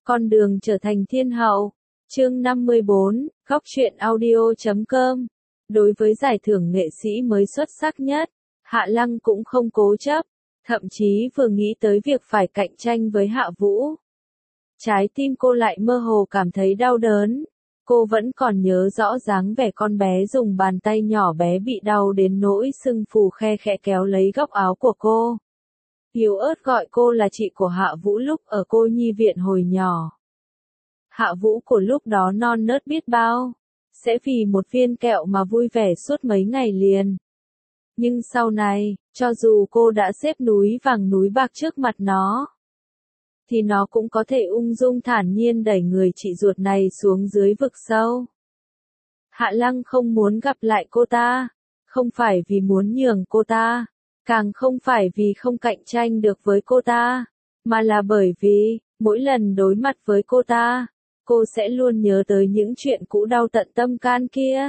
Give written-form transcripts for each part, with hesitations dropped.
Con đường trở thành thiên hậu. Chương 54, góc truyện audio.com. Đối với giải thưởng nghệ sĩ mới xuất sắc nhất, Hạ Lăng cũng không cố chấp, thậm chí vừa nghĩ tới việc phải cạnh tranh với Hạ Vũ. Trái tim cô lại mơ hồ cảm thấy đau đớn. Cô vẫn còn nhớ rõ dáng vẻ con bé dùng bàn tay nhỏ bé bị đau đến nỗi sưng phù khe khẽ kéo lấy góc áo của cô. Yếu ớt gọi cô là chị của Hạ Vũ lúc ở cô nhi viện hồi nhỏ. Hạ Vũ của lúc đó non nớt biết bao, sẽ vì một viên kẹo mà vui vẻ suốt mấy ngày liền. Nhưng sau này, cho dù cô đã xếp núi vàng núi bạc trước mặt nó, thì nó cũng có thể ung dung thản nhiên đẩy người chị ruột này xuống dưới vực sâu. Hạ Lăng không muốn gặp lại cô ta, không phải vì muốn nhường cô ta, càng không phải vì không cạnh tranh được với cô ta, mà là bởi vì, mỗi lần đối mặt với cô ta, cô sẽ luôn nhớ tới những chuyện cũ đau tận tâm can kia.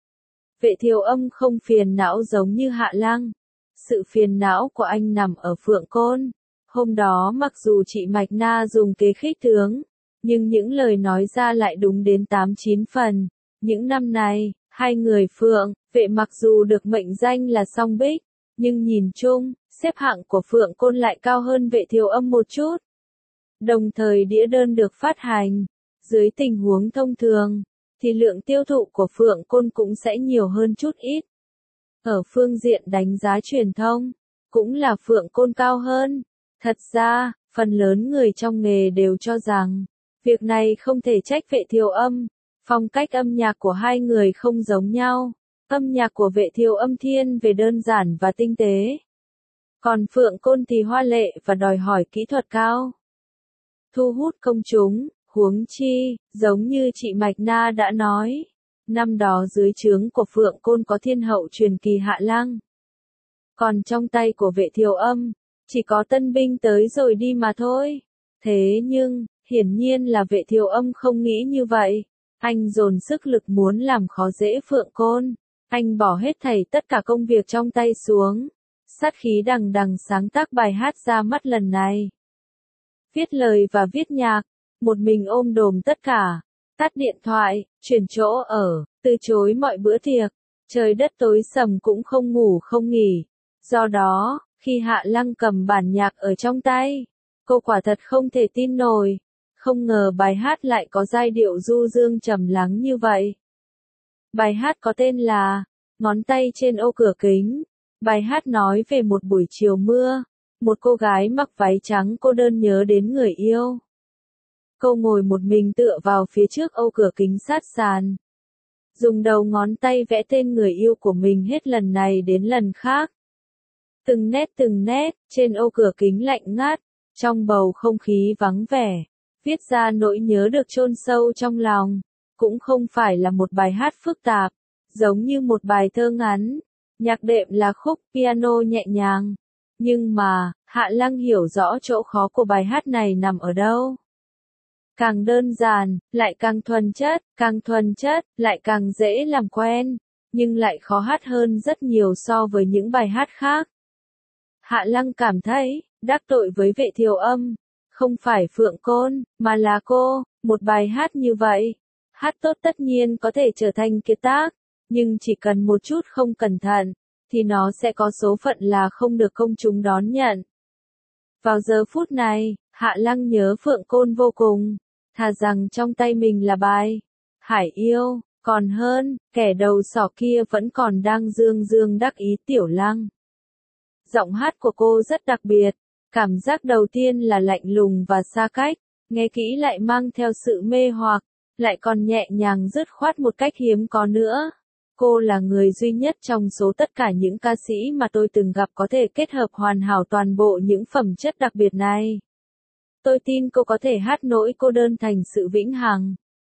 Vệ Thiều Âm không phiền não giống như Hạ Lăng. Sự phiền não của anh nằm ở Phượng Côn. Hôm đó mặc dù chị Mạch Na dùng kế khích tướng, nhưng những lời nói ra lại đúng đến 8-9 phần. Những năm này, hai người Phượng, Vệ mặc dù được mệnh danh là song bích, nhưng nhìn chung, xếp hạng của Phượng Côn lại cao hơn Vệ Thiều Âm một chút. Đồng thời đĩa đơn được phát hành. Dưới tình huống thông thường, thì lượng tiêu thụ của Phượng Côn cũng sẽ nhiều hơn chút ít. Ở phương diện đánh giá truyền thông, cũng là Phượng Côn cao hơn. Thật ra, phần lớn người trong nghề đều cho rằng, việc này không thể trách Vệ Thiều Âm. Phong cách âm nhạc của hai người không giống nhau. Âm nhạc của Vệ Thiều Âm thiên về đơn giản và tinh tế. Còn Phượng Côn thì hoa lệ và đòi hỏi kỹ thuật cao. Thu hút công chúng. Huống chi, giống như chị Mạch Na đã nói, năm đó dưới trướng của Phượng Côn có thiên hậu truyền kỳ Hạ Lăng. Còn trong tay của Vệ Thiều Âm, chỉ có tân binh tới rồi đi mà thôi. Thế nhưng, hiển nhiên là Vệ Thiều Âm không nghĩ như vậy. Anh dồn sức lực muốn làm khó dễ Phượng Côn. Anh bỏ hết thảy tất cả công việc trong tay xuống. Sát khí đằng đằng sáng tác bài hát ra mắt lần này. Viết lời và viết nhạc. Một mình ôm đồm tất cả, tắt điện thoại, chuyển chỗ ở, từ chối mọi bữa tiệc, trời đất tối sầm cũng không ngủ không nghỉ. Do đó, khi Hạ Lăng cầm bản nhạc ở trong tay, cô quả thật không thể tin nổi, không ngờ bài hát lại có giai điệu du dương trầm lắng như vậy. Bài hát có tên là Ngón tay trên ô cửa kính. Bài hát nói về một buổi chiều mưa, một cô gái mặc váy trắng cô đơn nhớ đến người yêu. Cô ngồi một mình tựa vào phía trước ô cửa kính sát sàn. Dùng đầu ngón tay vẽ tên người yêu của mình hết lần này đến lần khác. Từng nét, trên ô cửa kính lạnh ngắt, trong bầu không khí vắng vẻ. Viết ra nỗi nhớ được chôn sâu trong lòng. Cũng không phải là một bài hát phức tạp, giống như một bài thơ ngắn. Nhạc đệm là khúc piano nhẹ nhàng. Nhưng mà, Hạ Lăng hiểu rõ chỗ khó của bài hát này nằm ở đâu. Càng đơn giản, lại càng thuần chất, lại càng dễ làm quen, nhưng lại khó hát hơn rất nhiều so với những bài hát khác. Hạ Lăng cảm thấy, đắc tội với Vệ Thiều Âm, không phải Phượng Côn, mà là cô. Một bài hát như vậy, hát tốt tất nhiên có thể trở thành kiệt tác, nhưng chỉ cần một chút không cẩn thận, thì nó sẽ có số phận là không được công chúng đón nhận. Vào giờ phút này, Hạ Lăng nhớ Phượng Côn vô cùng. Thà rằng trong tay mình là bài Hải Yêu, còn hơn, kẻ đầu sỏ kia vẫn còn đang dương dương đắc ý Tiểu Lăng. Giọng hát của cô rất đặc biệt, cảm giác đầu tiên là lạnh lùng và xa cách, nghe kỹ lại mang theo sự mê hoặc, lại còn nhẹ nhàng dứt khoát một cách hiếm có nữa. Cô là người duy nhất trong số tất cả những ca sĩ mà tôi từng gặp có thể kết hợp hoàn hảo toàn bộ những phẩm chất đặc biệt này. Tôi tin cô có thể hát nỗi cô đơn thành sự vĩnh hằng.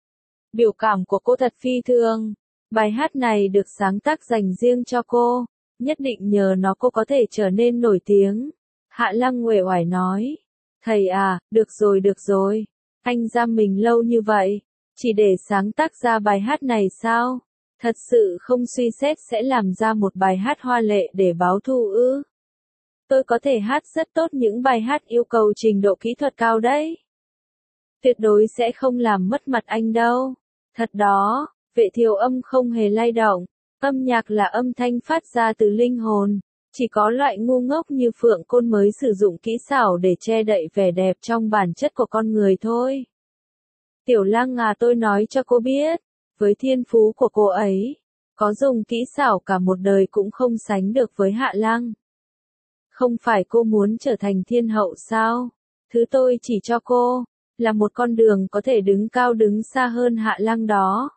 Biểu cảm của cô thật phi thường. Bài hát này được sáng tác dành riêng cho cô. Nhất định nhờ nó cô có thể trở nên nổi tiếng. Hạ Lăng uể oải nói. Thầy à, được rồi. Anh giam mình lâu như vậy, chỉ để sáng tác ra bài hát này sao? Thật sự không suy xét sẽ làm ra một bài hát hoa lệ để báo thù ư? Tôi có thể hát rất tốt những bài hát yêu cầu trình độ kỹ thuật cao đấy. Tuyệt đối sẽ không làm mất mặt anh đâu. Thật đó, Vệ Thiều Âm không hề lay động. Âm nhạc là âm thanh phát ra từ linh hồn. Chỉ có loại ngu ngốc như Phượng Côn mới sử dụng kỹ xảo để che đậy vẻ đẹp trong bản chất của con người thôi. Tiểu Lăng à, tôi nói cho cô biết, với thiên phú của cô ấy, có dùng kỹ xảo cả một đời cũng không sánh được với Hạ Lăng. Không phải cô muốn trở thành thiên hậu sao? Thứ tôi chỉ cho cô, là một con đường có thể đứng cao đứng xa hơn Hạ Lăng đó.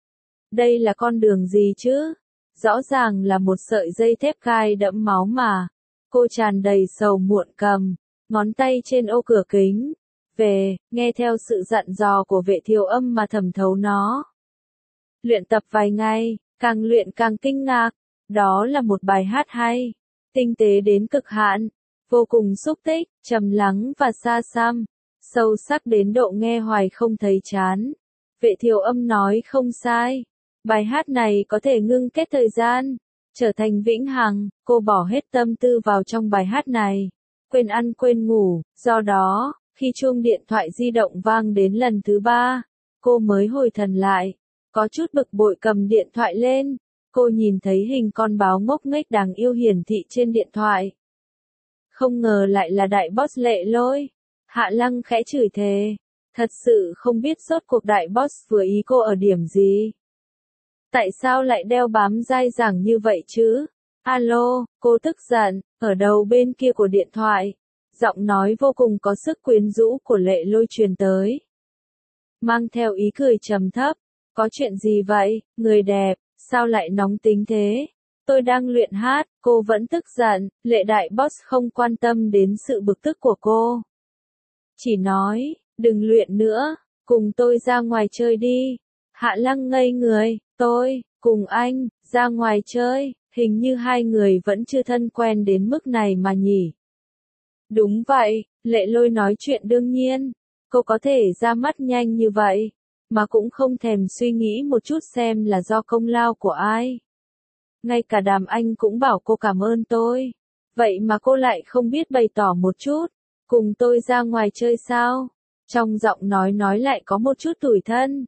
Đây là con đường gì chứ? Rõ ràng là một sợi dây thép gai đẫm máu mà. Cô tràn đầy sầu muộn cầm, ngón tay trên ô cửa kính. Về, nghe theo sự dặn dò của Vệ Thiều Âm mà thẩm thấu nó. Luyện tập vài ngày, càng luyện càng kinh ngạc. Đó là một bài hát hay, tinh tế đến cực hạn, vô cùng xúc tích, trầm lắng và xa xăm, sâu sắc đến độ nghe hoài không thấy chán. Vệ Thiều Âm nói không sai. Bài hát này có thể ngưng kết thời gian, trở thành vĩnh hằng. Cô bỏ hết tâm tư vào trong bài hát này, quên ăn quên ngủ. Do đó, khi chuông điện thoại di động vang đến lần thứ 3, cô mới hồi thần lại. Có chút bực bội cầm điện thoại lên, cô nhìn thấy hình con báo ngốc nghếch đáng yêu hiển thị trên điện thoại. Không ngờ lại là đại boss Lệ Lôi. Hạ Lăng khẽ chửi thề, thật sự không biết rốt cuộc đại boss vừa ý cô ở điểm gì. Tại sao lại đeo bám dai dẳng như vậy chứ? Alo, cô tức giận, ở đầu bên kia của điện thoại. Giọng nói vô cùng có sức quyến rũ của Lệ Lôi truyền tới. Mang theo ý cười trầm thấp. Có chuyện gì vậy, người đẹp, sao lại nóng tính thế? Tôi đang luyện hát, cô vẫn tức giận. Lệ đại boss không quan tâm đến sự bực tức của cô. Chỉ nói, đừng luyện nữa, cùng tôi ra ngoài chơi đi. Hạ Lăng ngây người, tôi, cùng anh, ra ngoài chơi, hình như hai người vẫn chưa thân quen đến mức này mà nhỉ. Đúng vậy, Lệ Lôi nói chuyện đương nhiên, cô có thể ra mắt nhanh như vậy, mà cũng không thèm suy nghĩ một chút xem là do công lao của ai. Ngay cả Đàm Anh cũng bảo cô cảm ơn tôi, vậy mà cô lại không biết bày tỏ một chút, cùng tôi ra ngoài chơi sao? Trong giọng nói lại có một chút tủi thân.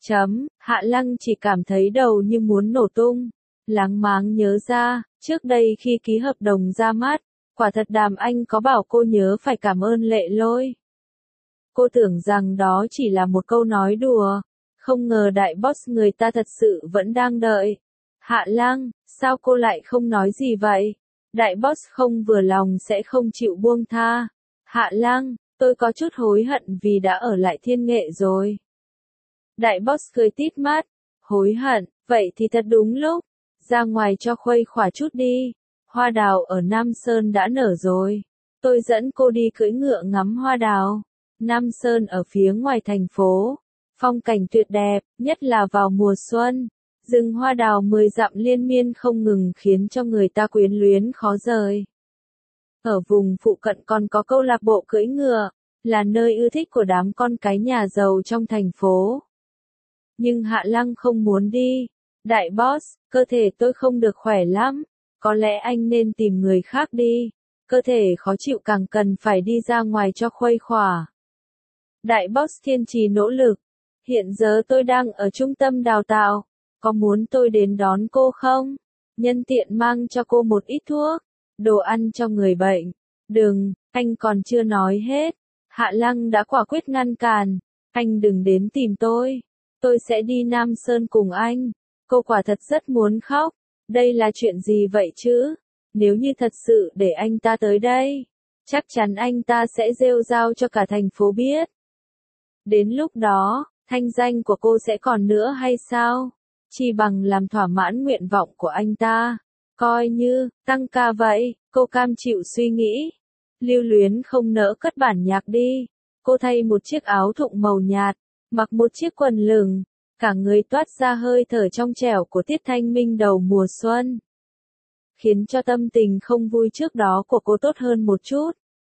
Hạ Lăng chỉ cảm thấy đầu như muốn nổ tung. Láng máng nhớ ra, trước đây khi ký hợp đồng ra mắt, quả thật Đàm Anh có bảo cô nhớ phải cảm ơn Lệ Lôi. Cô tưởng rằng đó chỉ là một câu nói đùa, không ngờ đại boss người ta thật sự vẫn đang đợi. Hạ Lăng, sao cô lại không nói gì vậy? Đại boss không vừa lòng sẽ không chịu buông tha. Hạ Lăng, tôi có chút hối hận vì đã ở lại Thiên Nghệ rồi. Đại boss cười tít mắt, hối hận, vậy thì thật đúng lúc, ra ngoài cho khuây khỏa chút đi, hoa đào ở Nam Sơn đã nở rồi, tôi dẫn cô đi cưỡi ngựa ngắm hoa đào. Nam Sơn ở phía ngoài thành phố, phong cảnh tuyệt đẹp, nhất là vào mùa xuân, rừng hoa đào 10 dặm liên miên không ngừng khiến cho người ta quyến luyến khó rời. Ở vùng phụ cận còn có câu lạc bộ cưỡi ngựa, là nơi ưa thích của đám con cái nhà giàu trong thành phố. Nhưng Hạ Lăng không muốn đi. Đại boss, cơ thể tôi không được khỏe lắm, có lẽ anh nên tìm người khác đi. Cơ thể khó chịu càng cần phải đi ra ngoài cho khuây khỏa. Đại boss kiên trì nỗ lực. Hiện giờ tôi đang ở trung tâm đào tạo, có muốn tôi đến đón cô không? Nhân tiện mang cho cô một ít thuốc, đồ ăn cho người bệnh. Đừng, anh còn chưa nói hết. Hạ Lăng đã quả quyết ngăn cản. Anh đừng đến tìm tôi sẽ đi Nam Sơn cùng anh. Cô quả thật rất muốn khóc. Đây là chuyện gì vậy chứ? Nếu như thật sự để anh ta tới đây, chắc chắn anh ta sẽ rêu rao cho cả thành phố biết. Đến lúc đó, thanh danh của cô sẽ còn nữa hay sao? Chỉ bằng làm thỏa mãn nguyện vọng của anh ta. Coi như, tăng ca vậy, cô cam chịu suy nghĩ. Lưu Luyến không nỡ cất bản nhạc đi. Cô thay một chiếc áo thụng màu nhạt, mặc một chiếc quần lửng, cả người toát ra hơi thở trong trẻo của tiết thanh minh đầu mùa xuân. Khiến cho tâm tình không vui trước đó của cô tốt hơn một chút.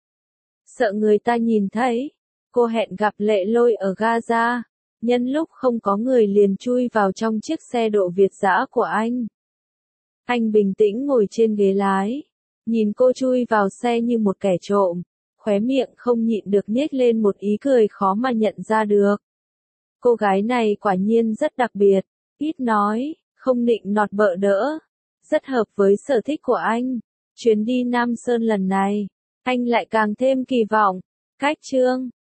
Sợ người ta nhìn thấy, cô hẹn gặp Lệ Lôi ở Gaza, nhân lúc không có người liền chui vào trong chiếc xe độ Việt dã của anh. Anh bình tĩnh ngồi trên ghế lái, nhìn cô chui vào xe như một kẻ trộm, khóe miệng không nhịn được nhếch lên một ý cười khó mà nhận ra được. Cô gái này quả nhiên rất đặc biệt, ít nói, không nịnh nọt bợ đỡ, rất hợp với sở thích của anh. Chuyến đi Nam Sơn lần này, anh lại càng thêm kỳ vọng. Cách chương